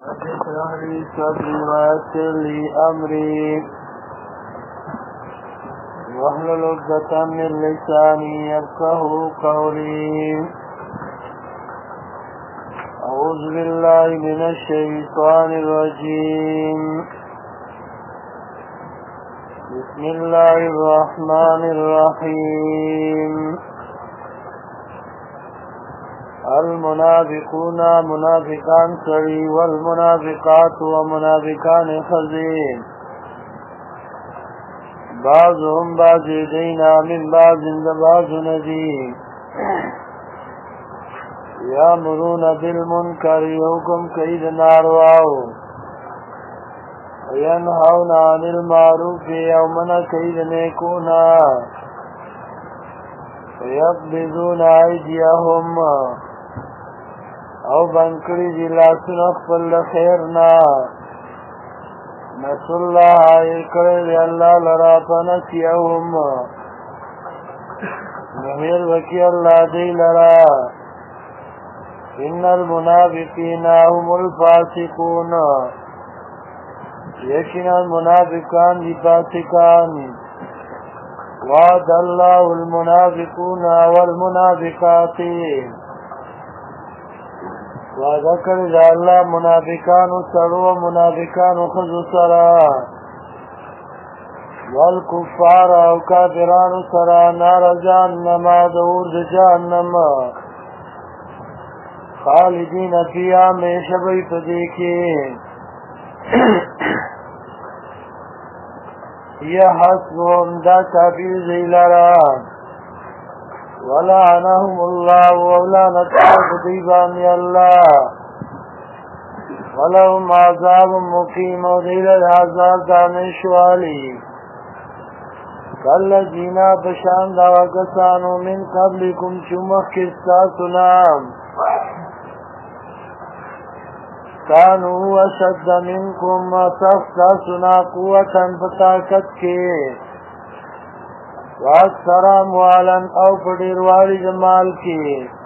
رب اشرح لي صدري ويسر لي أمري واحلل عقدة من لساني يفقهوا قولي. أعوذ بالله من الشيطان الرجيم. بسم الله الرحمن الرحيم. المنافقون منافقان سری والمنافقات ومنافقان خزین بعضهم بعض دینا من بعض بعض ندی یامرون بالمنکر حکم کید نارواو وینهون عن المعروف یومن کید نیکونا ویقبضون ایدیهم او بنکړي دي لاسونه خپل خیرنا نسوا الله کړي دی الله لرا پنسیهم نهیر وکي الله دی لرا ان المنافقین هم الفاسقون یقینا منافقان دي فاسقان وعد الله المنافقون والمنافقات وعده کړی دی الله منافقانو سره او منافقانو ښځو سره والکفار او کافرانو سره نار جهنم د اور د جهنم خالدین فیها همیشه به یې په دې کې هي حسبهم دا کافي دی لره ولعنهم الله ولعنت قديبان الله ولهم عذاب مقيم وديل العذاب دانشوالي كالذين بشان دعوة كسانوا من قبلكم شمخ كستاسنا كانوا أشد منكم وتفتاسنا قوة بطاقت كي واکثر اموالا او پډیر والی جمال کی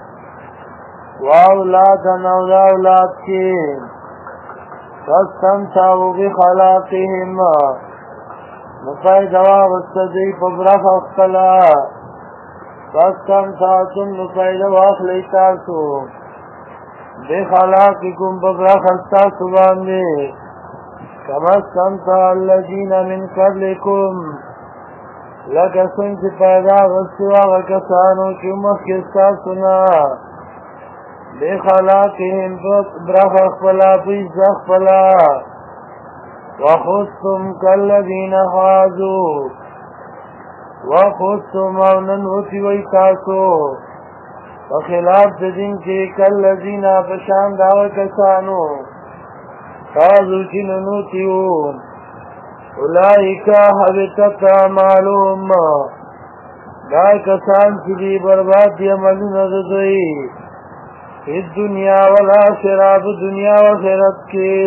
واولادن او اولاد کی فاستمتعوا بخلاقهم نفیدوا وستدی پبرخ اختلا فاستمتعتم نفیدوا اخلیتاسو بخلاقكم پبرخ استاسو باندی کما استمتع الذین من قبلكم لکه څنګه چې پیدا غوښتي هغه کسانو چې مخکې ستاسو نه بخلاقهم برخه خپله په عزت خپله وخذتم کالذین خاضوا وخذتم او ننوتي وی تاسو په خلاف د دین کې کالذین په شان د هغه کسانو خاضوا چې ننوتي وو اولئک حبطت اعمالهم دا کسان چې دی برباد دي عملونه د دوی په دنیا والآخرة په دنیا و آخرت کې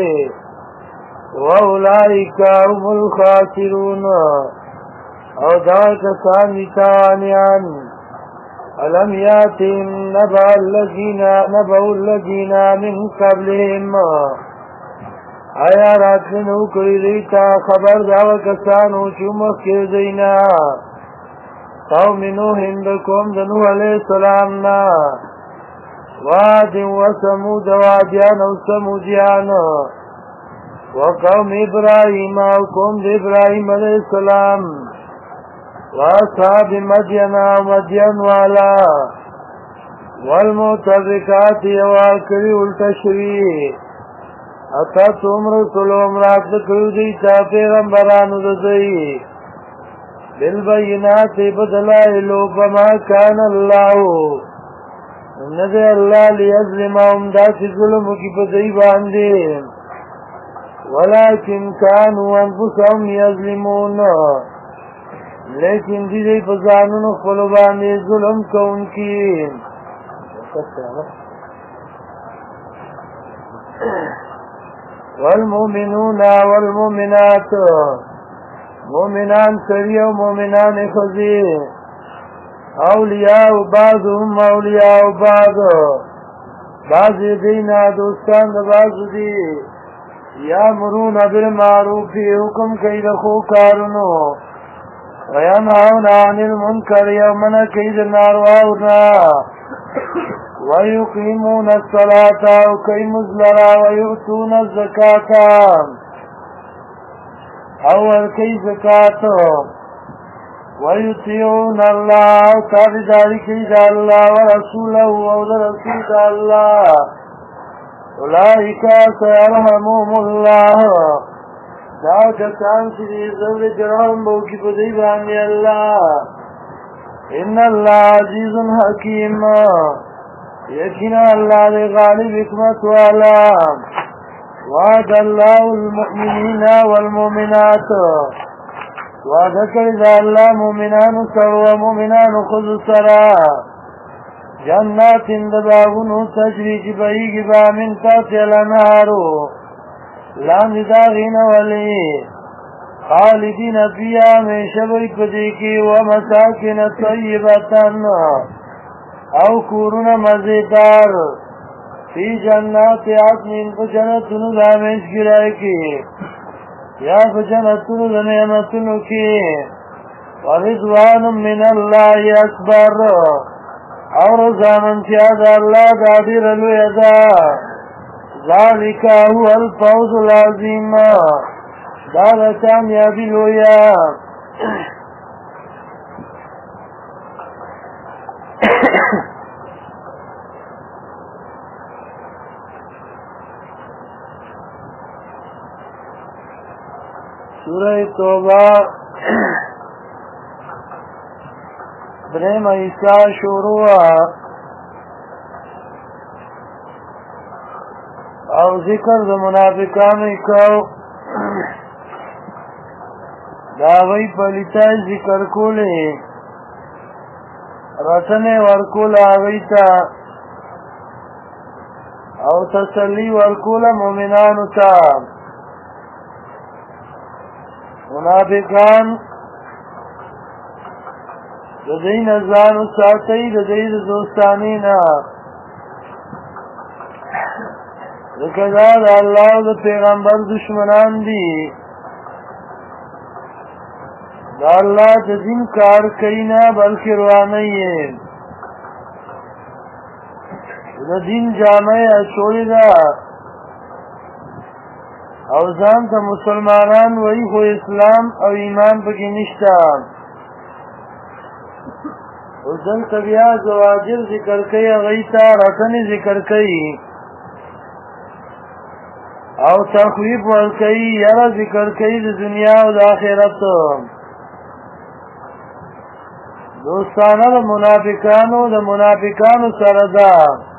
واولئک هم الخاسرون او دا کسان دي تاوانیان الم یاتهم نبأ الذین من قبلهم آیا راتلنو کړی دی تا خبر داو کسانو چې مخکې دینا قوم نوح د نوح علیه السلام نه وعاد وثمود وعادیان او ثمودیان وقوم ابراهیم او قوم د ابراهیم علیه السلام واصحاب مدین او مدین والا والمؤتفکات یوال کړي الټه شوي اتا تومر سلوم رات کړو دي تا پیغمبرانو دځي بالبينات بدلائل وما كان الله نذ الله ليظلمهم ذات ظلم کی بدای باندې ولكن كانوا انفسهم يظلمون لیکن دې په ځانونو خپل باندې ظلم کوونکی والمؤمنون والمؤمنات مؤمنان سری و مؤمنان خزی اولیاء بعضهم اولیاء بعض بعضی دینا دوستان دا بعض دی یامرون بالمعروف حکم کوي د ښو کارونو وینهون عن المنکر او منع کوي د نارواو نه ویقیمون الصلاة او کوي لمونځ لره ویؤتون الزکاة او ورکوي زکات ویطیعون الله او تابعداري کوي د الله ورسوله او د رسول د الله اولئک سيرحمهم الله دا کسان چې زور جرام به وکړي په دوی باندې الله ان الله عزیز حکیم یقینا الله دی غالب حکمت والا وعد الله المؤمنین والمؤمنات وعده کړی دا الله مؤمنانو سره او مؤمنانو ښځو سره جنات د باغونو تجري چې بهیږي به من تحتها الانهار لاندې د هغې نه ولې خالدین فیها همیشه به وي په دې کې ومساکن طیبة او کورونه مزېدار فی جنات عدن په جنتونو د همیشګرۍ کې یا په جنتونو د نعمتونو کې ورضوان من الله اکبر او رضامندتیا د الله دا ډېره لویه ده ذلک هو الفوز العظیم دا د کامیابي لویه سورہ توبہ دریم ایسا شروع او ذکر د منافقانو کو دا وی پلیتای ذکر کوله راتنه ورکول آغیتا او تسلی ورکول مومنانو تا منافقان د دین ځانو ساتي د دې دوستانی نه وکړه الله د پیغمبر دشمنان دي دا الله د دین کار کوي نه بلکې روانه یې د دین جامه اچولې ده او ځان ته مسلمانان وایي خو اسلام او ایمان پکې نشته اوس دلته بیا زواجر ذکر کوي هغوی ته رټنې ذکر کوي او تخویف ورکوي یره ذکر کوي د دنیا او د آخرت دوستانه د منافقانو سره ده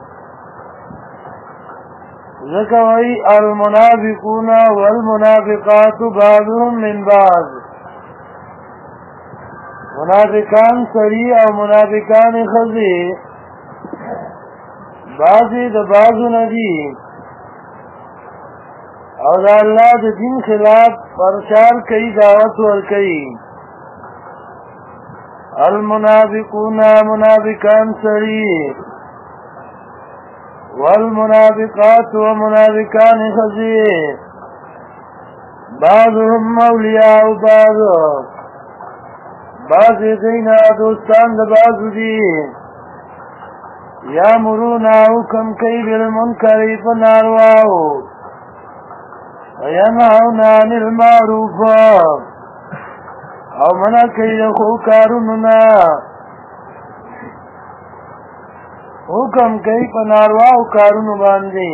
ذکر وی المنافقون والمنافقات بعضهم من بعض منافقان سری او منافقان خزی بعضی د بعضو ندی او دا اللہ د دین خلاف پرچار کئی دعوت ور کئی المنافقون منافقان سری والمنافقات ومنافقان خزی بعضهم اولیاء بعضی دینا دوستان د بعضو دی یامرون حکم کئی بالمنکر پنارواو وینهون عن المعروف او منع کئی د ښو کارونو نه حکم کئی پنارواو کارونو باندې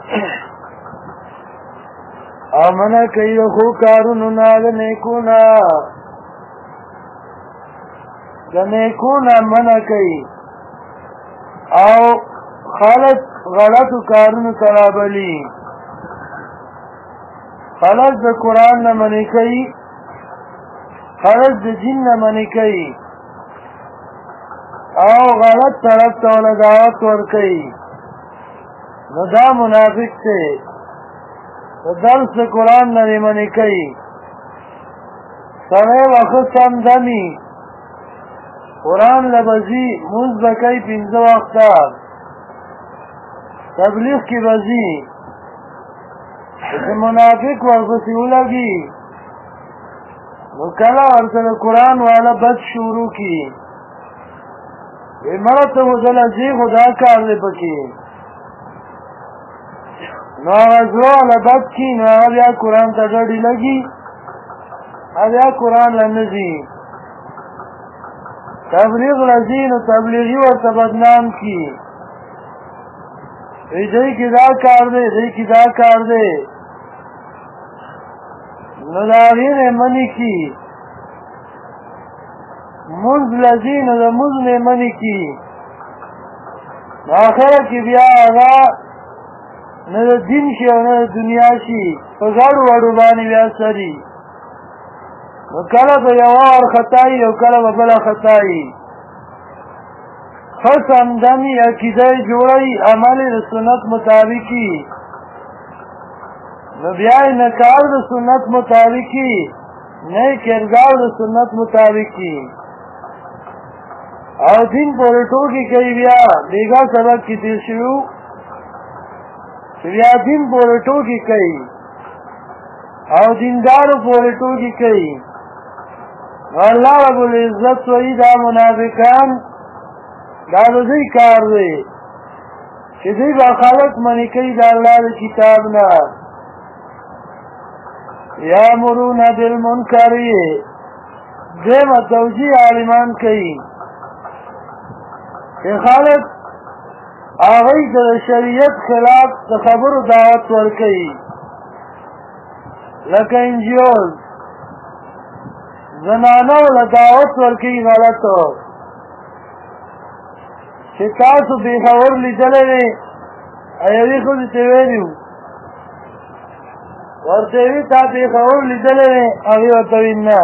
او منع کئی د ښو کارونو نه د نیکونه منع کئی او خلق غلطو کارونو ترابلی خلق د قرآن نه منع کئی خلق د جن نه منع کئی او غلط طرف ته ول دعوت ورکئی نو دا منافق ته درس د قرآن نه منع کئی سره وخت سم دمی قرآن لبزی منز بکی 15 وقتا تبلیغ کی بزی چې منافق ورپسې ولګي نو کله ورسره قرآن والا بد شروع کی مړه ته وځله ځي خو دا کار دی پکې نو هغه زړه والا بد کي نو هغه بیا قرآن ته ډډې لګي هغه بیا قرآن له نه ځي تبلیغ راځي نو تبلیغي ورته بدنام کی دی کی دا کار دی دی کی دا کار دی نو دا غیر منی کی منز لذی نو دا منز میں منی کی آخر کی بیا آغا نو دا دین شی او نو دا دنیا شی پا گاڑو وڑو بانی بیا سری نو کلا با یوار خطائی او کلا با بلا خطائی خس امدمی عقیده جوڑی عمل سنت مطابقی نو بیائی نکار دا سنت مطابقی نئی کردار دا سنت مطابقی او دین پورٹو کی کئی بیا بیگا سبق کی تیر شروع بیا دین پورٹو کی کئی او دیندار پورٹو کی کئی واللہ رب العزت وی دا منافقان دا دوزی کار دے چی دی با خالق منی کئی دا اللہ دا کتابنا یامرون بالمنکری دیم توجیح عالمان کئی کہ خالق آغی در شریعت خلاف تخبر دعوت ورکئی لکہ انجیوز زنانو لدعوت ورکئی غلطو چه تاسو بیخور لیدلے ایوی خود تیویلیو ورطیوی تا بیخور لیدلے اغی ورطویننا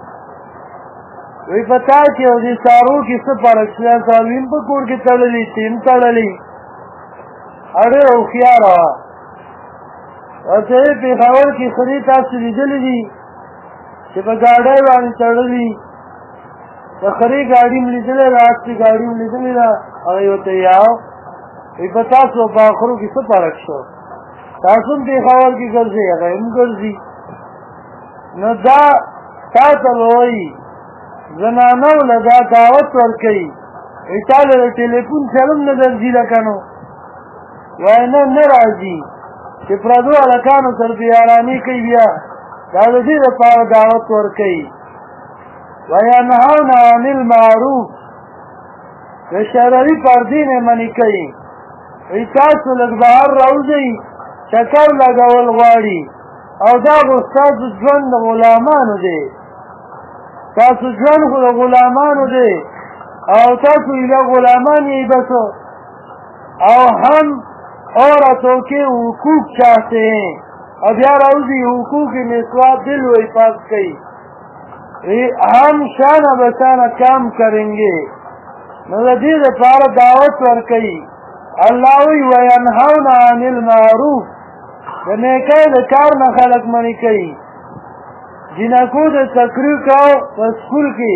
وی پتا کہ او دی سارو کی سپرکشیا سالوین پا کور کی تڑلی تیم تڑلی اگر اوخیار آوا ورطیوی بیخور کی خرید تاسو لیدلی دی چه پا گاڑای بانی تڑلی خری گاڑی ملیدلے رات کی گاڑی ملیدلے را اگر یو تیاو وی پتا سو باخرو کی سپرکشو تاسم بیخور کی گرزی اگر ام گرزی نو دا تا تلوئی زنانو لدا دعوت ورکی ایتاله دا تیلیفون سلم ندر جی لکنو وینا نرازی چه پردو علکانو سر بیارانی کئی بیا دا دی دا پار دعوت ورکی وینهون عن المعروف دا شرری پردین منی کئی ایتاسو لگ بہر روزی چکر لگول غواری او دا غستاز جوند غلامانو دے تاسو جوان خود غلامانو دے او تاسو الہ غلامان یہی بسو او ہم عورتوں کے حقوق چاہتے ہیں اب یار اوزی حقوق نسوات دل و حفاظ کئی ہم شانہ بسانہ کام کریں گے نزدید پار دعوت ور کئی اللہوی وینہون عن المعروف دنیکے دکار نخلق منی کئی جنکو دا تقریر کاؤ سکول کی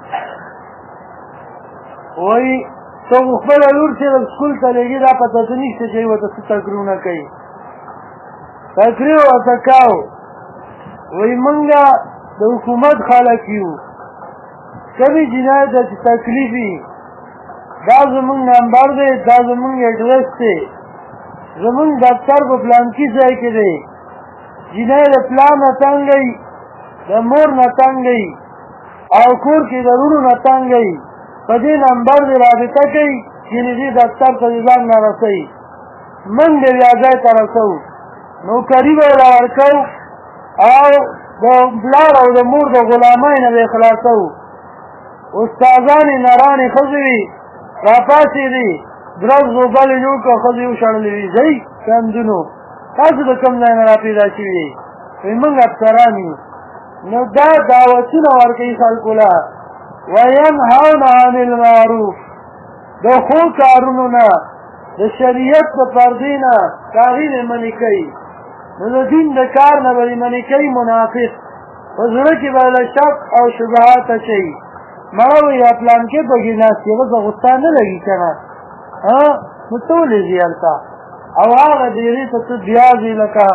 وی تو مخبر علور سے سکول تلگی دا پتا تنیک سے چاہیے وطا سی تقریر نکئی تقریر وطا کاؤ وی منگا دا حکومت خالقیو کبھی جنای دا تکلیفی دا زمون نمبر دے دا زمون ایڈریس دے زمون دفتر پا پلان کی ځای کې دے جنای دا پلان نتنگ گئی دا مور نتنگ گئی او کور کی ضرورو نتنگ گئی پا دی نمبر دی رابطہ کئی یعنی دی دفتر تا دیزان نرسئی من دی بیازای ترسو نو قریب اولا ورکو او دا بلار او دا مور دا غلامای نبی خلاصو استازانی نرانی خضوی راپاسی دی درز و بلی لوکا خضیو شرلوی زی کندونو تاسو دا کم زین را پیدا چوی وی منگ افسرانی نو دا دعوتنا ورکی خلقولا وینهون عن المعروف دا خو کارونونا دا شریعت دا پردینا کاغین منی کئی نو دا دین دا کار نبری منی کئی منافق وزرکی بالا شک او شبهات چی مراوی اپلان کے بگی ناسی بس غصان نلگی کنا نو تولی زیالتا او آغا دیری تا تو بیازی لکا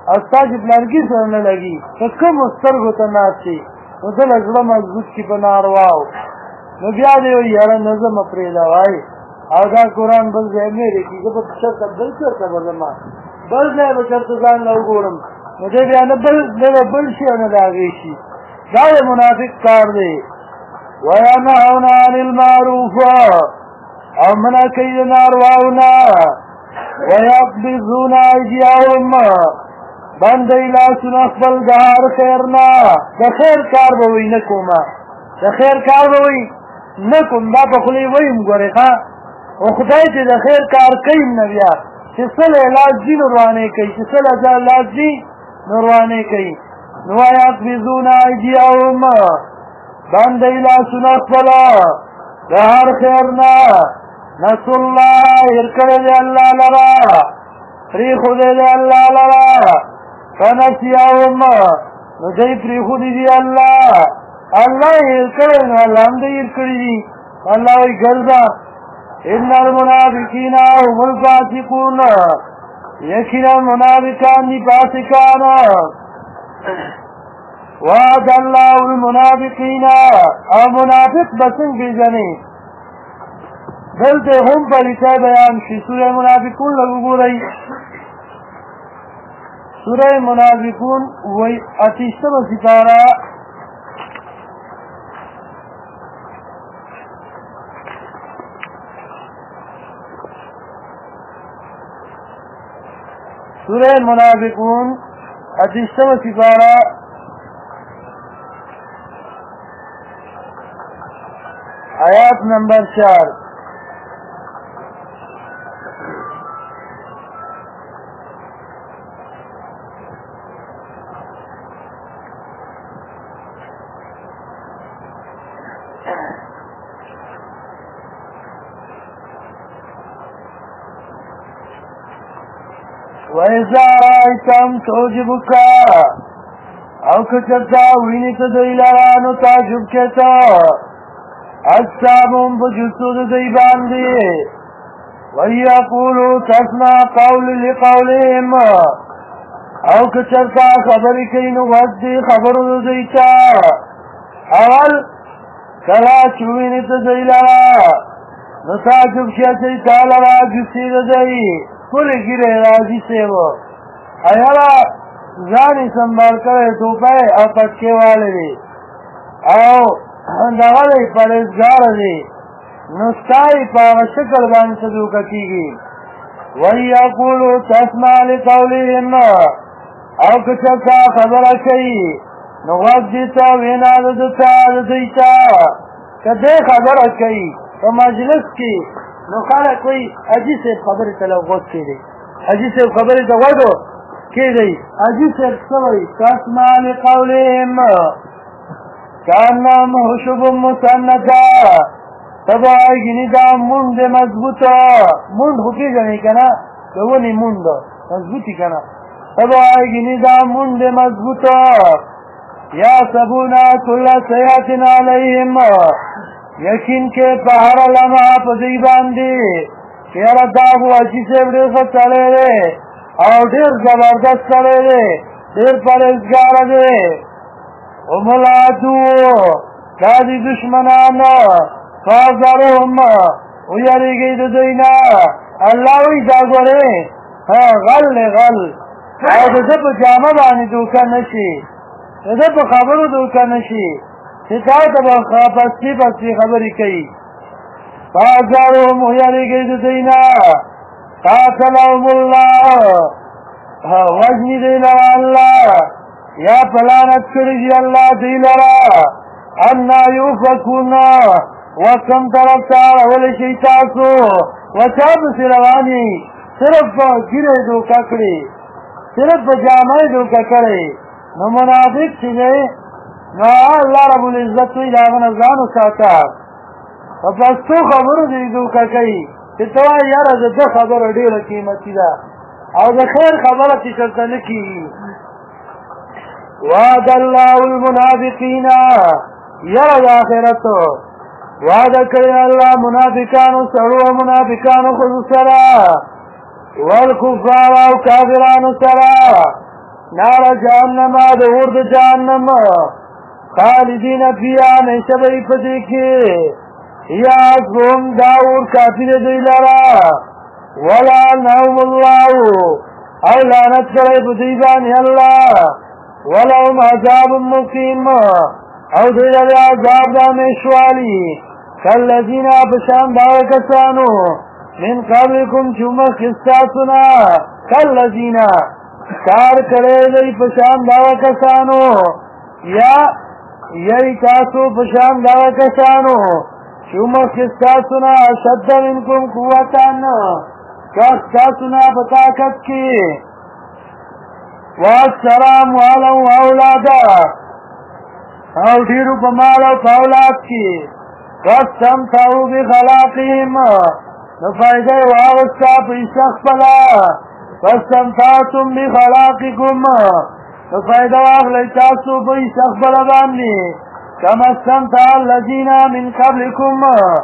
استا چې پلانګي سره نه لګي په کوم سترګو ته ناشي نو دل زړه مضبوط کی په نارواو نو بیا دی یاره نظم پرې دا وای او دا قرآن بل ځای مې لري چې په څه بل څه خبره بل ځای به چرته ځان له وګورم نو دې بیا نه بل شي نه لاغي شي دا منافق کار دی وینهون عن المعروف او منا کوي نارواونا ويقبضون ايديهم باندې لاسونه خپل د هر خیرنا د خیر کار به وي نه کومه د خیر کار به وي نه کوم دا په خولې ویم ګورې ښه او خدای چې د خیر کار کوي نه بیا چې څه علاج دي نو روانې کوي چې څه علاج دي نو روانې کوي نو ويقبضون ايديهم باندې لاسونه خپل د هر خیرنا نسوا الله ارکړل الله لرا پری خدای الله لرا فنسيهم نو دې پری خدای دی الله ارکړل الله دې ارکړي الله یې ګرځا ان المنافقین هم الفاسقون یقینا منافقان دي فاسقان وعد الله المنافقین او منافق بسنگ بیجنی دلتے هم پریچہ بیان شی سورہ منافقون لگو گو رہی سورہ منافقون وی اتیشتم سپارہ سورہ منافقون اتیشتم سپارہ آیات نمبر 4 وَإِذَا رَأَيْتَهُمْ تُعْجِبُكَ او کچرتا وینی تا دیلارانو تعجب کتا اجسامهم بجسود دی باندی وَيَقُولُوا تَسْمَعْ قَوْلِ لِقَوْلِهِمْ او کچرتا خبری کینو ودی خبرو دیتا اول کلا چوینی تا دیلارا نو تعجب کتا تالارا جسید دی کل گیره راضی سے وہ ایالا زانی سنبال کرے توپائے او پٹکے والے دی او دغلی پریزگار دی نستائی پاو شکل بان صدوکا کی گی وَيَقُولُوا تَسْمَعْ لِقَوْلِهِمْ او کچھتا خبر کئی نغد دیتا وینا دتا دیتا کدے خبر کئی تو مجلس کی نو خلق کوئی حجی سے خبر تلغوت کی دی حجی سے خبر تلغوتو کی دی حجی سے سوئی تسمع لقولهم کانام حشب مسندا تبا گنی دا مند مضبوطا مند خوکی جنی کنا دوونی مند مضبوطی کنا تبا گنی دا مند مضبوطا یا سبونا کل سیاتن علیہم یقین کے پہر لمحہ پدی باندی کیارا داغو اچھی سے بڑے خود چلے رے اور دیر زبردست چلے رے دیر پرزگار دے امولادو دادی دشمنانا فازارهم ویاری گئی دو دینا اللہ وی داغو رے غل غل او دے پا جامع بانی دوکا نشی دے پا خبرو دوکا نشی شکایت پستی خبری کئی فازارهم ویاری گئی دو دینا قاتلهم اللہ وجنی دینا اللہ یا پلانت کردی اللہ دیلرا انا یوفکونا وکم طرف تار اولی شیطاسو وچاب سروانی صرف گرے دو ککڑی صرف جامعی دو ککڑی نو منافق چگے نو اللہ رب العزت وی داغن ازانو ساتا پس تو خبرو دیدو ککی چه توائی یار از ده خبر دیر قیمتی دا او ده خیر خبر چی شرطا نکی وعد اللہ المنافقین یار از آخرتو وعد کری اللہ منافقانو سرو منافقانو خود سرا والکفار او کافرانو سرا نار جهنم د اور د جهنم خالدین فیها همیشه به په دې کې یا حسبهم دا اور کافي دی دوی لره ولعنهم الله او لعنت کړی په دوی باندې الله ولهم عذاب مقیم او دوی لره عذاب د همیشوالي کالذین بشان دا کسانو من قبلکم چې مخکې ستاسو نه کالذین کار کړی دی په شان دا کسانو یا یی تاسو په شان دا کسانو چې مخکې ستاسو نه اشد منکم قوتن کاس تاسو نه په طاقت کې واکثر اموالا و اولادا او ډېرو په مال او په اولاد کې واستمتعوا بخلاقهم نو فایده یې واغسته په حصه خپله واستمتعتم بخلاقکم نو فایده واخلئ تاسو په حصه خپله باندې کما استمتع الذین من قبلکم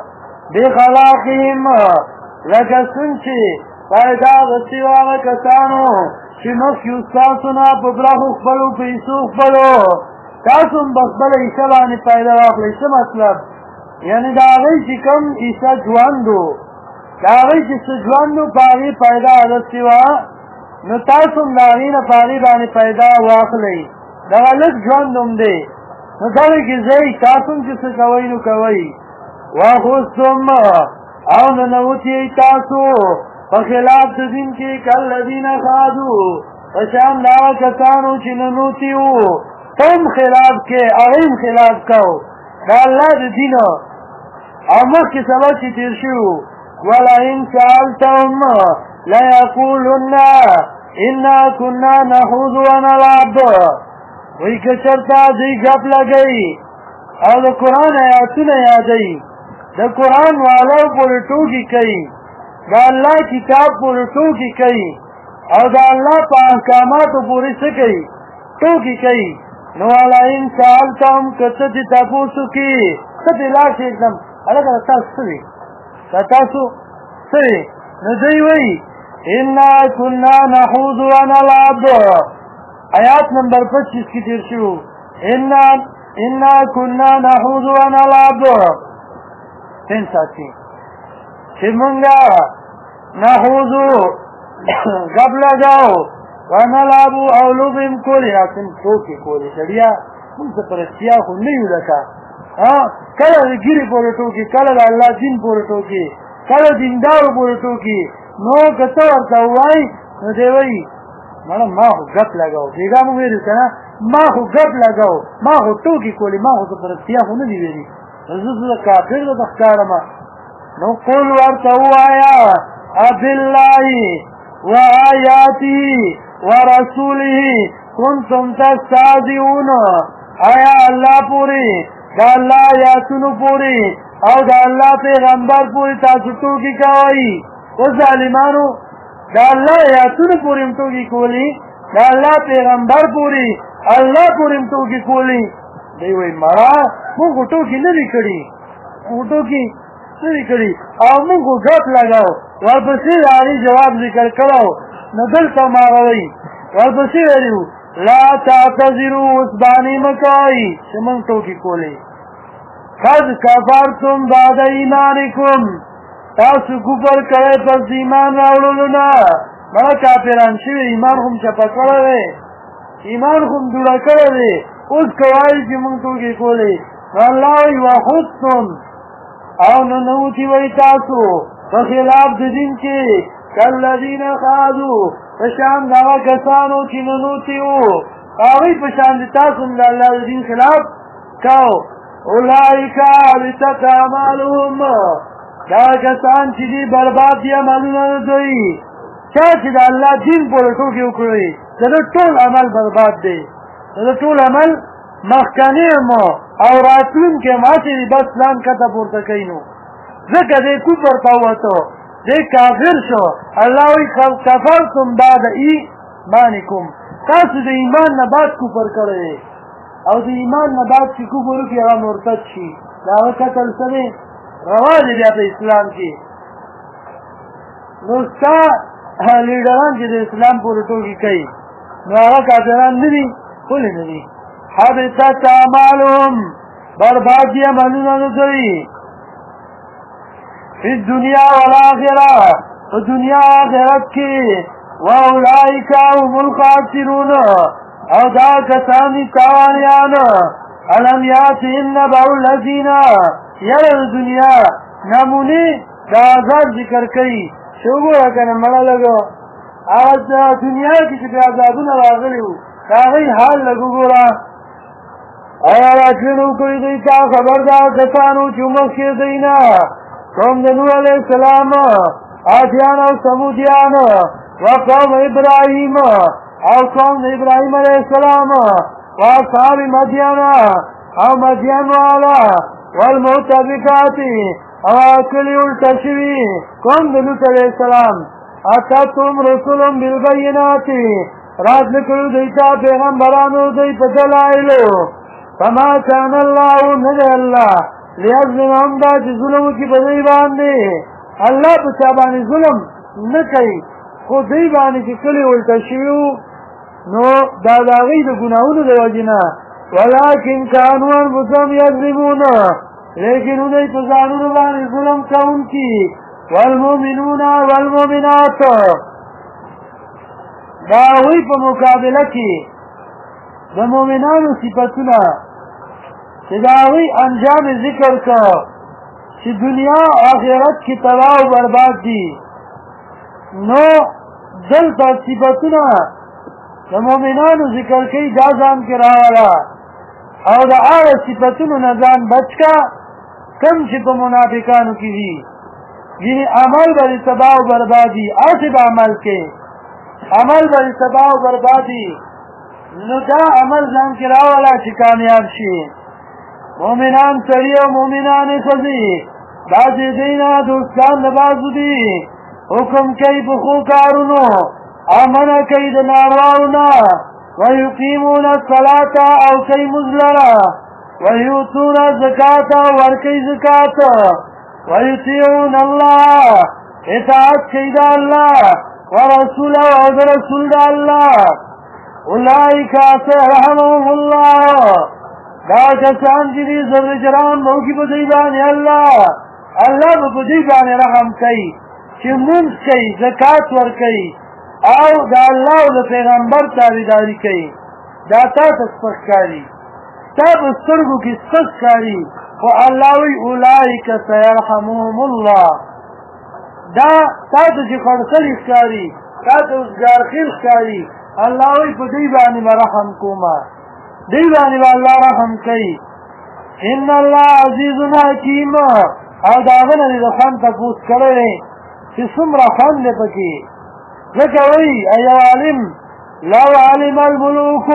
بخلاقهم لکه څنګه چې فایده اخیستې وه هغه کسانو چې مخکې ستاسو نه په برخو خپلو په حصو خپلو تاسو هم په خپله حصه باندې فایده واخلئ څه مطلب یعنې د هغوی چې کوم حصه ژوند و د هغوی چې څه ژوند و په هغې فایده اخیستې وه نو تاسو هم د هغې نه په هغې باندې فایده واخلئ دغه لږ ژوند هم دی نو دغې کې ځئ تاسو هم چې څه کوئ نو کوئ واخستم او ننوتئ تاسو په خلاف د دین کې کالذین خاضوا په شان د هغه کسانو چې ننوتي وو ته هم خلاف کې هغې هم خلاف کو د الله د دین او مخکې سبق چې تېر شوي ولئن سألتهم لیقولن انا كنا نخوض ونلعب وایي که چېرته دوی ګپ لګوي او د قرآن آیاتونه یادوي د قرآن والو پورې ټوکې کوي د الله کتاب پورې ټوکې کوي او د الله په احکاماتو پورې څه کوي ټوکې کوي نو ولئن سألتهم که څه دې تپوس وکړي څه دې لاړ شي एकदम هلکه تاسو څه وي تاسو څه وي نو دوی وایي انا كنا نخوض ونلعب آیات نمبر 25 کې تیر شو انا كنا نخوض ونلعب تین ساتي چې مونږه نخوض ګپ لګاو ونلعب او لوبم کولې اصل ټوکې کولې سړیا موږ ته پرستیا خو نه یو لکه کله د ګیرې پورې ټوکې کله د الله دین پورې ټوکې کله دیندارو پورې ټوکې نو که ته ورته ووایي نو دی وایي مړه ما خو ګپ لګاو بېګا مو ویلي که نه ما خو ګپ لګاو ما خو ټوکې کولې ما خو ته پرستیا خو نه دي ویلي زه کافر درته ښکارمه نو قل ورته ووایه ابالله وآیاته ورسوله کنتم تستهزئون آیا الله پورې د الله آیاتونو پورې او د الله پیغمبر پورې تاسو ټوکې کوئ او ظالمانو د الله آیاتونو پورې هم ټوکې کولی د الله پیغمبر پورې الله پورې هم ټوکې کولی دی وایي مړه موږ خو ټوکې نه دي کړي موږ ټوکې نه دي کړي او موږ خو ګپ لګاو ورپسې د هغې جواب ذکر کړی نو دلته هماغه وایي ورپسې ویلي لا تعتذروا اوس بانې مه کوئ چې موږ ټوکې کولې قد کفرتم بعد ایمانکم تاسو کفر کړی پس د ایمان راوړلو نه مړه کافران شوي ایمان خو م چپه کړی دی ایمان خو م دوړه کړی دی اوس که وایي چې موږ ټوکې کولې نو الله وایي وخذتم او ننوتي وایي تاسو په خلاف د دین کې کالذین خاضوا په شان د هغه کسانو چې ننوتي وو هغوی په شان د تاسو هم د الله د دین خلاف کو اولئک حبطت اعمالهم دا کسان چې دي برباد دي عملونه د دوی چا چې د الله دین پورې ټوکې وکړي د ده ټول عمل برباد دی د ده ټول عمل مخکنی هم او راتلونکی هم هسې دي بس ځان کته پورته کوي نو ځکه دی کفر ته ووتو دی کافر شو الله وایي کفرتم بعد ایمانکم تاسو د ایمان نه بعد کفر کړی او د ایمان نه بعد چې کفر وکړي هغه مرتد شي د هغه قتل څه دی روا دی بیا په اسلام کې نو ستا لیډران چې د اسلام پورې ټوکې کوي نو هغه کافران نه دي ولې نه دي حبطت اعمالهم برباد دي عملونه د دوی فی الدنیا والآخرة په دنیا آخرت کې واولئک هم الخاسرون او دا کسان دي تاوانیان الم یاتهم نبأ الذین یرى الدنیا نمونی دا عذاب ذکر کوي چې وګوره کنه مړه لګو هغه دنیا کې چې عذابونه راغلي وو هغه حال لګو ګوره ایا راځنو کوي دوی تا خبردار کسانو چې مخکې دی نه قوم د نوح علیہ السلام عادیان او ثمودیان وقوم ابراهیم او قوم ابراهیم علیہ السلام واصحاب مدین او مدین والا والمؤتفقات او اکلی التشوی قوم د لوط علیہ السلام اتتهم رسول بالبینات رات لکلو دیتا پیغمبرانو دی په دلائلو فما كان الله ندى الله ليظلمهم دا چې ظلم کی بدی باندې الله په چابانې ظلم نه کوي خو دی باندې چې کلی ولته شیو نو دا داغي د ګناونو د وجنه ولكن كانوا انفسهم يظلمون لیکن دوی په ځانونو باندې ظلم کوونکي والمؤمنون والمؤمنات دا وی په مقابله کې د مؤمنانو صفاتونه چې دا وی انجام ذکر کا چې دنیا آخرت کې تباہ او برباد دي نو دلته صفاتونه د مؤمنانو ذکر کوي دا ځان کې راواله او دا هغه صفاتونو نه ځان بچکا کم چې په منافقانو کې دي یعنی عمل بری تباہ و بربادی آسب عمل کے عمل بری تباہ و بربادی نو دا عمل ځان کې راواله چې کامیاب شي مومنان سړي او مومنانې ښځې داسې دینا دوستان د بازو دي حکم کوي په ښو کارونو او منع کوي د نارواو نه ویقیمون الصلاة او کوي مونځ لره ویؤتون الزکاة ورکوي زکات ویطیعون الله اطاعت کوي د الله ورسوله او د رسول د الله اولئک سيرحمهم الله دا کسان چې دي زرجران موږي په دی باندې الله په دی باندې رحم کوي چې مونږ کوي زکات ورکوي او دا الله او د پیغمبر تابعداري کوي دا تاسو سپکاري تاسو سترګو کې سپکاري او الله وی اولئک سيرحمهم الله دا تاسو چې خرڅل ښکاری تاسو ځارخیل ښکاری الله وی په دی باندې رحم کوما دی باندې الله رحم کوي ان الله عزیز حکیم او دا غنه د خان تاسو کړی چې څومره خان دې پکې لکه وی ایو عالم لو علم الملوک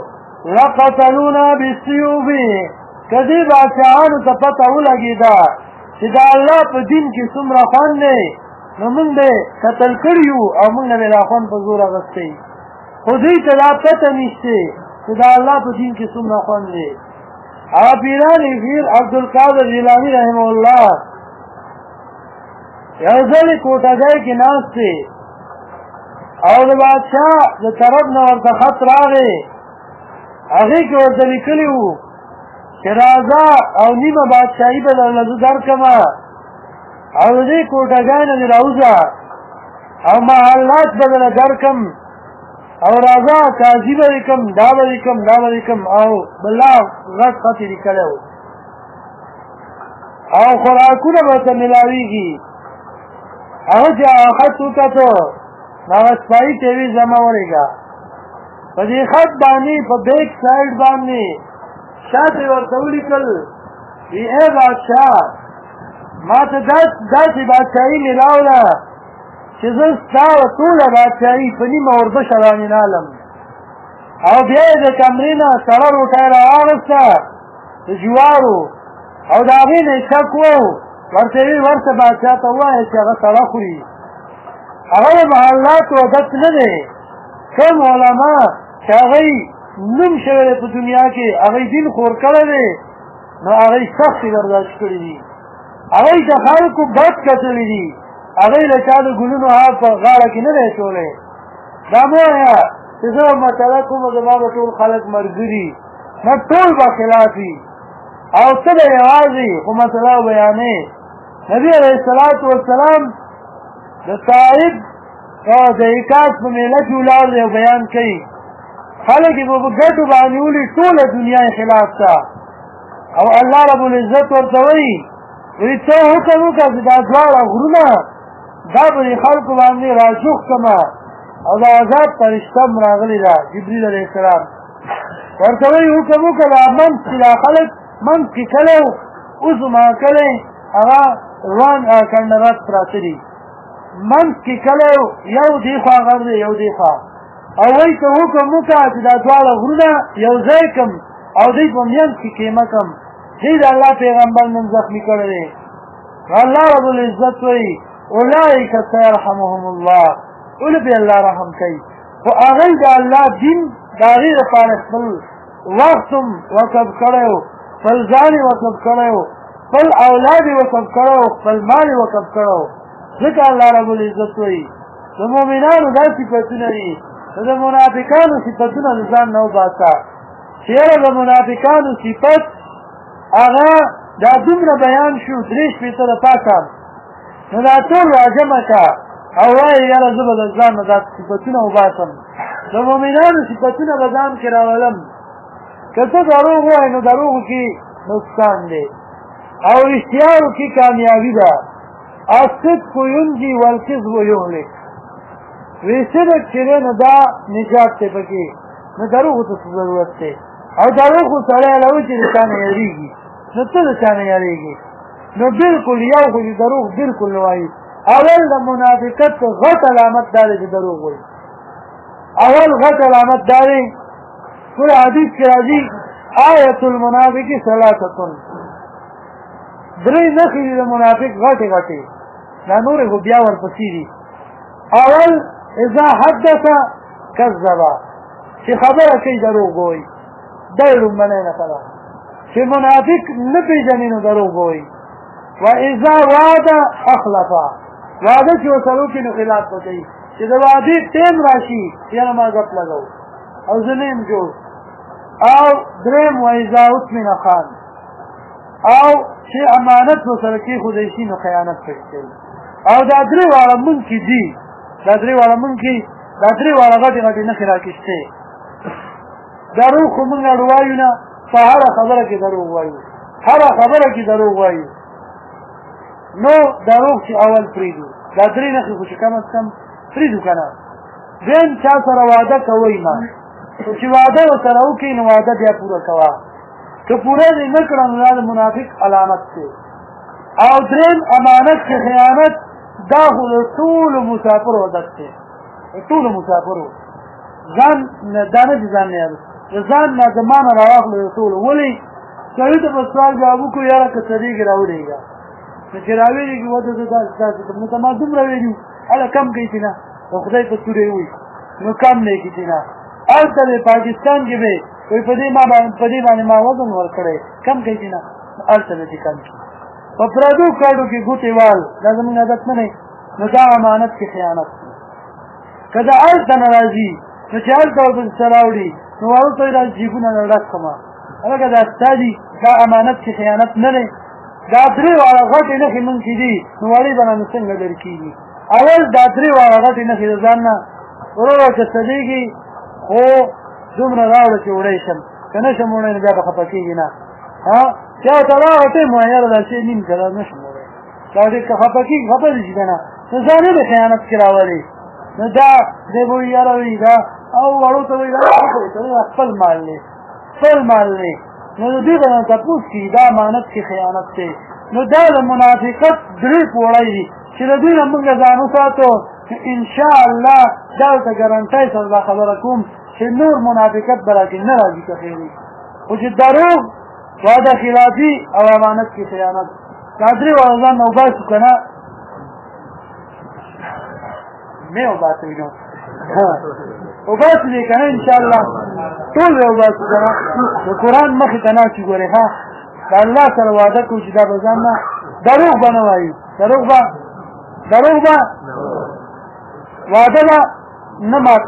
لقتلونا بالسيوف کدی بادشاہانو ته پته ولګېده چې دا الله په دین کې څومره خوان دی نو موږ به قتل کړیو او موږ نه دا خوان په زور اغستی خو دوی ته دا پته نشته چې دا الله په دین کې څومره خوان دی هغه پیران پیر عبدالقادر جیلانی رحمه الله یو ځل کوټګۍ کې ناست دی او د بادشاہ د طرف نه ورته خط راغی هغې کې ورته لیکلي وو چې راځه او نیمه بادشاهي به درله زه درکمه او د دې کوټګۍ نه دې راوځه او محلات به درله درکم او راځه قاضي به دې کم دا به دې کم دا به دې کم او بالله غټ خط یې لیکلی و او خوراکونه به ورته میلاویږي هغه چې هغه خط وکتو هغه سپایي ته وی زما ورېږه په دې خط باندې په بیک سایډ باندې شاته ورته ولیکل وی اے بادشاہ ما ته داسې بادشاهي میلاوله چې زه ستا ټوله بادشاهي په نیمه وربشه رانینالم او بیا یې د کمرې نه سړه روټۍ راواغسته د جوارو او د هغې نه یې شک و ورته وی ورته بادشاه ته ووایه چې هغه سړه خوري هغه د محلاتو عادت نه دی کوم علما چې هغوی نوم شوی دی په دنیا کې هغوی دین خور کړی دی نو هغوی سختې برداشت کړي دي هغوی د خلکو بد کتلی دي هغوی له چا د ګلونو هار په غاړه کې نه دی اچولی دا مه وایه چې زه مسله کوم زما به ټول خلک ملګري نه ټول به خلاف وي او ته به یوازې خو مسله بیانې نبي علیه الصلاة والسلام د طائف او د عکاظ په میله کې ولاړ دی او بیان کوي خلک یې په ګټو باندې ولي ټوله دنیا یې خلاف ته او الله رب العزت ورته وایي ته حکم وکړه چې دا دواړه غرونه دا به د خلکو باندې راجوخ کړمه او د عذاب فرشته هم راغلې ده جبریل علیه السلام ورته وایي حکم وکړه دا منځ کې دا خلک منځ کې کلی اوس زما کلی هغه روان کنډرات پراته دي منځ کې کلی یو دې خوا غر دی یو دې خوا او وایي ته حکم وکړه چې دا دواړه غرونه یو ځای کړم او دوی په منځ کې خیمه کړم دې د الله پیغمبر نن زخمي کړی دی الله رب العزت وایي اولئک سیرحمهم الله ولې به الله رحم کوي خو هغوی د الله دین د هغې دپاره خپل وخت هم وقف کړی و خپل ځان یې وقف کړی و خپل اولاد یې وقف کړی و خپل مال یې وقف کړی و ځکه الله رب العزت وایي د مؤمنانو دا صفتونه دي د منافقانو صفتونه د ځان نه وباسه چې یاره د منافقانو صفت هغه دا دومره بیان شو 3 شپېته د پاسه نو دا ټول راجمع که او وایي یاره زه به د ځان نه دا صفتونه وباسم د مؤمنانو صفتونه به ځان کې راولم که ته دروغ ووایې نو دروغو کې نقصان دی او رښتیاو کې کامیابي ده الصدق ینجي والکذب یهلک وی صدق چې دی نو دا نجات دی پکې نو دروغو ته څه ضرورت دی او دروغ خو سړی هلوي چې د چا نه یېرېږي نو ته د چا نه یېرېږي نو بلکل یو خو چې دروغ بلکل نه وایي اول د منافقت غټ علامت دا دی چې دروغ وایي اول غټ علامت دا دی ټول حدیث کې راځي آیت المنافق ثلاثه درې نښې دي د منافق غټې غټې دا نورې خو بیا ورپسې دي اول اذا حدث کذب چې خبره کوي دروغ وایي دا یې لومړنۍ نښه ده چې منافق نه پېژني نو دروغ وایي و اذا وعد اخلف وعده چې ورسره وکړي نو خلاف به کوي چې د وعدې ټیم راشي یاره ما ګپ لګو او زه نه یم جوړ او درېیم و اذا اؤتمن خان او چې امانت ورسره کېښودی شي نو خیانت پکې کوي او دا درې واړه مونږ کې دي دا درې واړه مونږ کې دا درې واړه غټې غټې نښې راکېشتې دروغ خو مونږ اړ وایو نه په هره خبره کې دروغ وایو هره خبره کې دروغ وایو نو دروغ چې اول پرېږدو دا درې نښې خو چې کم از کم پرېږدو که نه دویم چا سره واده کوئ نه خو چې واده ورسره وکړي نو واده بیا پوره کوه که پوره دې نه کړه نو دا د منافق علامت دی او درېیم امانت کې خیانت دا خو د ټولو مسافرو عادت دی د ټولو مسافرو ځان دا نه چې ځان نه یاد د ځان نه د ما نه راواخلو د ټولو ولې سړي ته په سوال جواب وکړو یاره که څرېږي راوړېږه نو چې راوړېږي وده زه داسې نو ته ما دومره ویلي هله کم کوي چې نه د خدای په تورې وي نو کم نه کړي چې نه هلته د پاکستان کې به وایي په دې باندې ما وزن ورکړی کم کوي چې نه هلته به دې کم کړي په پردو کاډو کې ګوتې وال دا زمونږ عادت نه دی نو دا امانت کې خیانت که دا هلته نه راځي نو چې هلته ورپسې څه راوړي نو هلته یې راځي جیبونه نه ډک کړمه هلکه دا ستا دي دا امانت کې خیانت نه دی دا درې واړه غټې نښې مونږ کې دي نو وړې به نه څنګه لرې کېږي اول دا درې واړه غټې نښې د ځان نه وروره که څلېږي خو دومره راوړه چې وړی شم که نه شم وړی نو بیا به خفه کېږي نه چا ته راغه ټیم وایي یاره دا شی نیم که دا نه شم وړی دا ډېر که خفه کېږي خفه دي شي که نه نو ځان یې د خیانت کې راولي نو دا دی به وایي یاره وایي دا او وړو ته وایي دا خپل مال دی خپل مال دی نو د دې به نه تپوس کړي دا امانت کې خیانت دی نو دا د منافقت درې پوړی دي چې د دوی نه مونږ ځان وساتو انشاءالله دا ورته ګارنټۍ سره دا خبره کوم چې نور منافقت به راکې نه راځي که خیر وي خو چې دروغ وعده خلافي او امانت کې خیانت دا درې واړه ځان نه وباسو که نه مې وباسوي نو وباسو دې که نه انشاءالله ټول به وباسو که نه د قرآن مخې ته ناستو ګورې ښه د الله سره وعده کوو چې دا به ځان نه دروغ به نه وایو دروغ به وعده به نه ماتو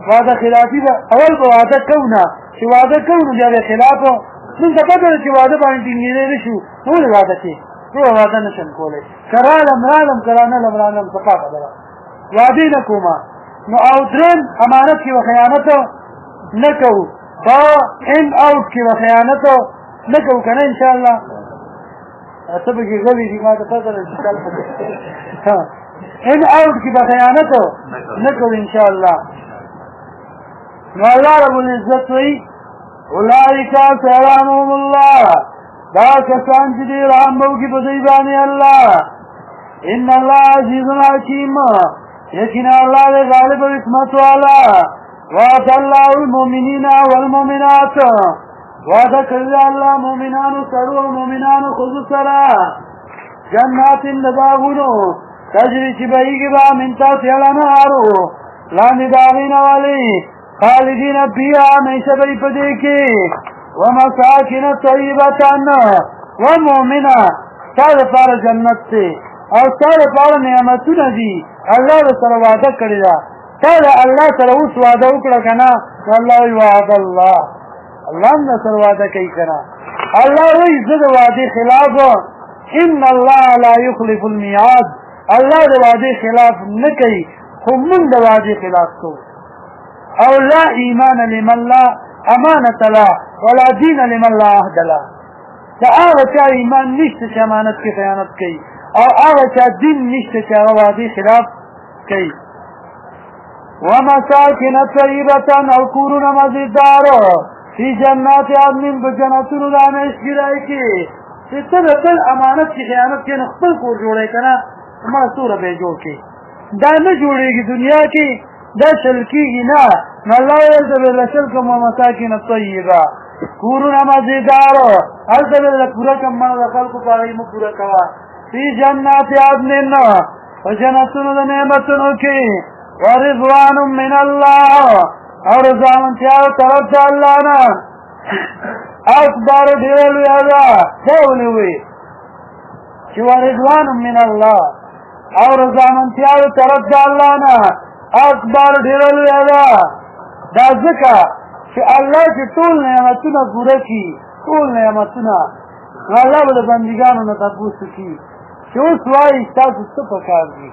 وعده خلافي به اول به وعده کوو نه چې وعده کوو نو بیا به خلاف موږ ته پته ده چې واده باندې ټینګېدی نه شو ټولې واده کې ټوله واده نه شم کولی که رالم رالم که رانلم رانلم صفا خبره وعدې نه کومه نو او درېم امانت کې به خیانت نه کوو په ان اوټ کې به خیانت نه کوو که نه انشاءالله ته پکې غلي دي ما ته پته ده چې کال ان اوټ کې به خیانت نه کوو انشاءالله نو الله رب العزت وایي اولئک سیرحمهم الله دا کسان چې دی رحم وکړي په دوی باندې الله ان الله عزیز حکیم یقینا الله دې غالب او حکمت والا وعد الله المؤمنین والمؤمنات وعد کړی الله مؤمنانو سره او مؤمنانو خود سره جنات لباغونو تجری چې بهیږي به من تحتها الانهار لاندې د هغې نه والی خالدین فیها همیشه به یې په دې کې ومساکن طیبة ومؤمنه ستا دپاره جنت دی او ستا دپاره نعمتونه دي الله درسره وعده کړې ده تا د الله سره اوس وعده وکړه که نه نو الله وایي وعد الله الله هم درسره وعده کوي که نه الله وایي زه د وعدې خلاف ان الله لا یخلف المیعاد الله د وعدې خلاف نه کوي خو موږ د وعدې خلاف کوو او لا ایمان لمن لا امانت له ولا دین لمن لا عهد له دا هغه چا ایمان نشته چې امانت کې خیانت کوي او هغه چا دین نشته چې هغه وعدې خلاف کوي ومساکن طیبة او کورونه مزیدار فی جنات عدن په جنتونو د همیشګرۍ کې چې ته د بل امانت کې خیانت کوې نو خپل کور جوړی که نه مړه سوره به یې جوړ کړې دا نه جوړېږي دنیا کې دا شل کېږي نه نو الله ویل ته به له شل کړم ومساکن طیبه کورونه مزیدار هلته به له پوره کړم مړه د خلکو په هغې مه پوره کوه فی جنات عدن په جنتونو د نعمتونو کې ورضوان من الله او رضامندتیا طرف د الله نه اکبر ډېره لویه ده دا ولې وایي چې ورضوان من الله او رضامندتیا طرف د الله نه اکبر ډېره لویه ده دا ځکه چې الله چې ټول نعمتونه پوره کړي ټول نعمتونه نو الله به د بندګانو نه تپوس کړي چې اوس وایي ستاسو څه پکار دي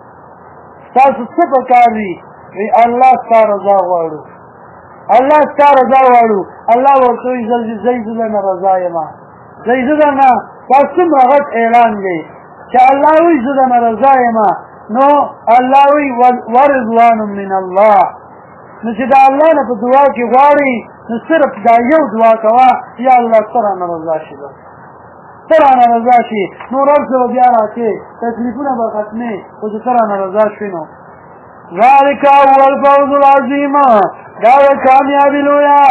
تاسو څه پکار دي وی الله ستا رضا غواړو الله ستا رضا غواړو الله ورته وایي زه درنه رضا یم زه درنه دا څومره غټ اعلان دی چې الله وایي زه درنه رضا یم نو الله وایي ورضوان من الله نو چې د الله نه په دعا کې غواړي نو صرف دا یو دعا کوه یا الله ته رانه رضا شي بس ته رانه رضا شي نور هر څه به بیا راکې تکلیفونه به ختمې خو چې ته رانه رضا شوې نو ذلک هو الفوز العظیم دا د کامیابي لویه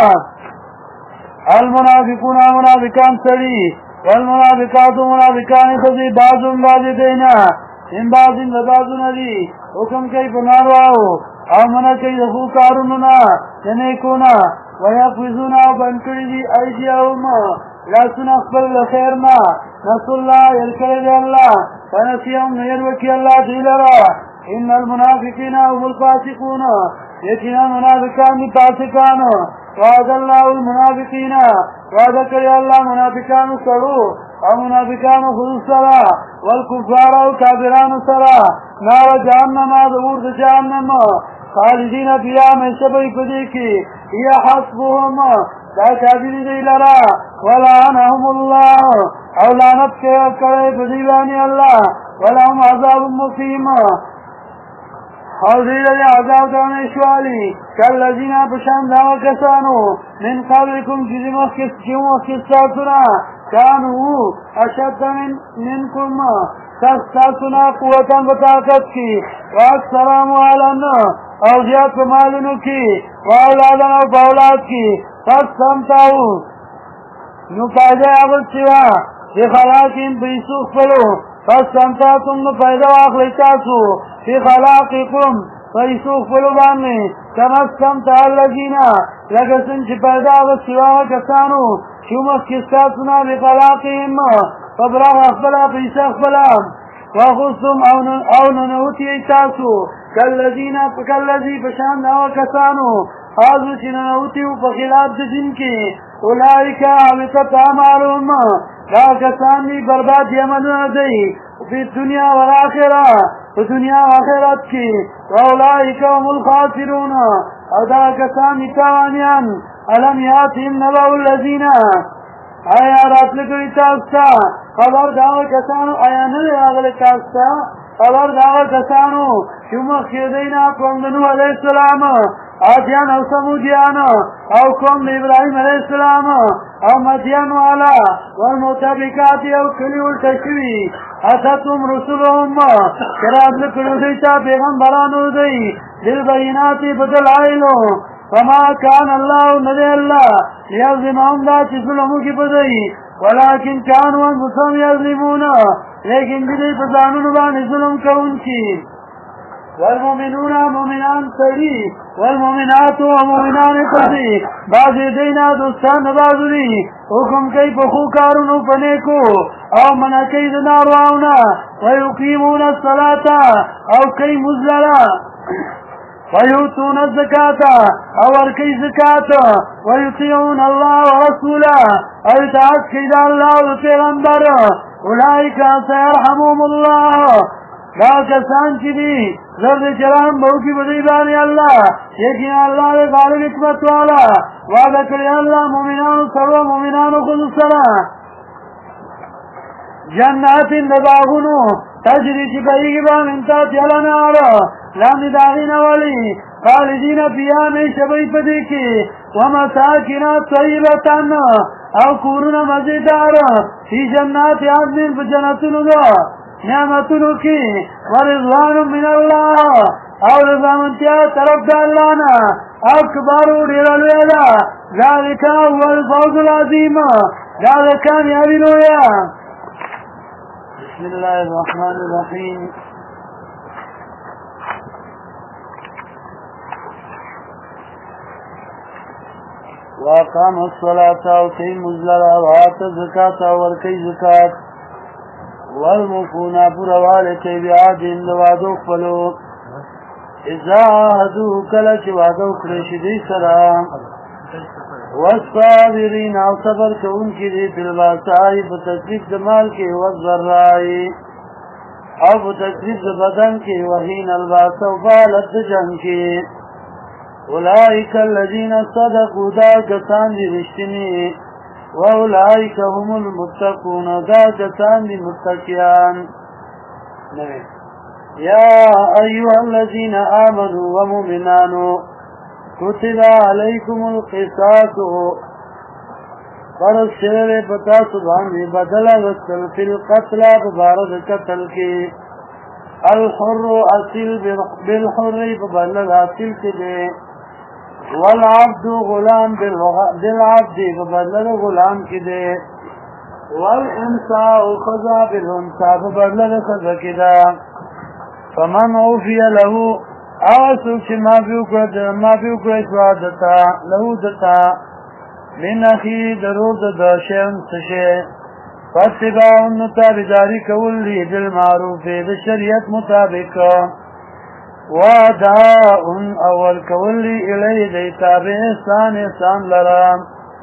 المنافقون منافقان سړي والمنافقات منافقان ښځې بعضهم بعضدینه من بعض له بعضونه دي حکم کوي په نارواو او منع کوي د ښو کارونو نه د نیکو نه ویقفزون او بند کړي دي ایدیهم لاسونه خپل له خیر نه نسو الله یل کړی دی الله فنسیهم نو یې وکړي الله دوی لره ان المنافقین هم الفاسقون یقینا منافقان دي فاسقان وعد الله المنافقین وعده کړی الله منافقانو سړو او منافقانو خود سره والکفار او کافرانو سره نار جهنم د اور د جهنم خالدین فیها همیشه به یې په دې کې هي حسبهم دا کافر دی لرا ولعنهم الله او لعنت کړی په دې باندې الله ولهم عذاب مقیم او دې له عذاب دونه شوالی کلذین بشان دا کسانو من قبلکم چې مخکې تاسو كانوا اشد منكم تاسونا قوتا بطاقت کی واکثر اموالا او زیاد مالونو کی واولادا او باولاد کی فاستمتعوا نو فائدہ اول سوا دی خلاقین پیسو خپلو فاستمتعتم نو فائدہ واخلی تاسو فی خلاقکم پیسو خپلو باندې کما استمتع الذین لکه څنګه چې فائدہ اول سوا کسانو شومس کستاسونا بخلاقهم فبراغ اخبلا پیسا اخبلا وخصتم او ننوتی تاسو کلذی پشان داو کسانو حاضر چننوتیو پخلاف دجن کی اولائکا حبطت اعمالهم دا کسان دی برباد عملونه دی فی الدنیا والآخرہ فی دنیا و آخرت کی واولائکا هم الخاسرون او دا کسان تاوانیان علم یاتهم نبأ الذین آیا راتلکوی تاستا خبر داو کسانو آیا نده آغل تاستا خبر داو کسانو چمخ کردینا قوم نوح علیہ السلام آدیان او سمودیان او قوم ابراہیم علیہ السلام او مدین والا والمتبکات او کلی التشوی اتتم رسولهم کراد لکلو دیتا پیغمبرانو دی بالبینات بدلائلو فما کان اللہ ندے اللہ لیظلمهم دا چی ظلمو کی بدئی ولیکن کانو انفسهم یظلمون لیکن دی پزانون بانی ظلم کون کی والمؤمنون مؤمنان سری والمؤمنات ومؤمنان سری بعض دینا دوستان بازوری حکم کئی پخو کارونو پنیکو او منکی دنارواؤنا ویقیمون الصلاة او کئی مزللا ويؤتون الزكاة او اركي زكاة ويطيعون الله ورسوله او اطاعت كيدا الله وپیغمبر اولئك سيرحمهم الله دا کسان چی دی زرد چرام بہوکی بدیبانی اللہ یکی اللہ دے غالب حکمت والا وعدہ کری اللہ مومنان سرو مومنان خود سرا جنات دباغنو تجری چی بہیگی با منتا تیلن آرہ لاندی داغین والی خالدین پیامی شبی پدی کی ومساکنات طیبتن او کورن مزیدار فی جنات عدن بجنتنو دا نعمتنو کی ورضوان من اللہ او رضامنتیا طرف دا اللہ نا اکبارو دیرالویلا ذالکا هو الفوز العظیم ذالکا نیابیلویا بسم اللہ الرحمن الرحیم واقام الصلاة وقیم الزلال وآت الزکاة ورکی زکاة والمفونا پروالکی بیعادین دوادو خپلو ازا آهدو کلچ وادو کرشدی سرام والصابرین او صبر کون کی دی بالباسائی بتکلیف دمال کی والضرائی او بتکلیف بدن کی وحین الباسو بالت جن کی اولئک الذین صدقوا دا کسان دی رشتنی وَأُولَئِكَ هُمُ الْمُتَّقُونَ دا کسان دی متقیان یا ایوہ الذین آمنوا ومؤمنانو کتب علیکم القصاص فرض شرر پتا سبحانی بدل وصل فی القتل ببارد قتل کی الحر اصل بالحر ببلد اصل کی دے والعبد غلام بالعبد ببدل غلام کی دے والانساء خضا بالانساء ببدل خضا کی دا فمن عوفی لہو آسوک چی ما بیوکرد وعدتا لہو دتا من اخی درود دا شیعن سشے فاتباعن متابداری کولی بالمعروف بشریعت مطابق واداء اول کولی الی دیتا بے احسان لرام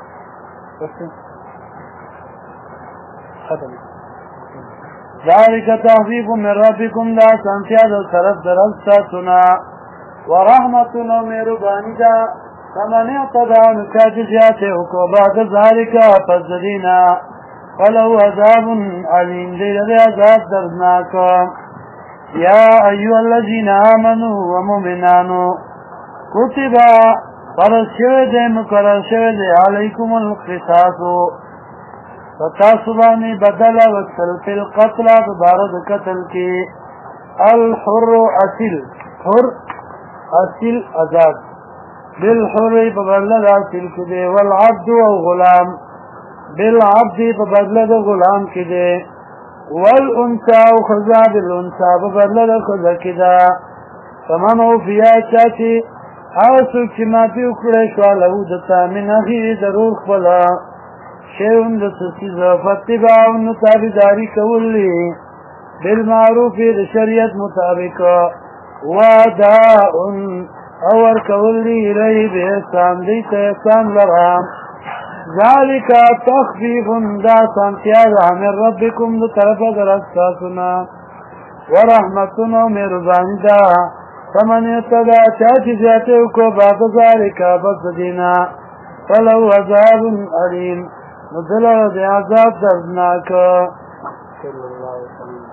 ذالک تحفیف من ربکم دا سنفیاد طرف درستا سنا ورحمتن و میربانی دا فمن اعتدى نکاج جاتے حکو بعد ذالک فزدینا فلو عذاب علیم دید عذاب دردناکا یا ایوہ الذین آمنوا ومؤمنانو کتبا فرض شوئے مقرر شوئے علیکم القصاص فتاسبانی بدل وصل فی القتل ببارد قتل کی الحر اصل حر اصل ازاد بالحر ببلد اصل کدے والعبد غلام بالعبد ببلد غلام کدے والانسا خزا بالانسا ببلد خزا کدا فمن اوفیا چاچی آسوک چی ما پیو کرشوا لہو دتا من اخی ضرور خبلا شیعون دستسیز فتباعون تابداری کولی بالمعروف شریعت مطابق واداء اور کولی رئی بحسان دیتا احسان لرام ذالک تخفیف دا سانتیادا من ربکم دا طرف در استاسنا ورحمتن و مربانی دا فمن اتدا چاچی جاتے کو بعد ذالک بس دینا فلو عذاب علیم ندلو دی عذاب دردناک صلی اللہ علیہ وسلم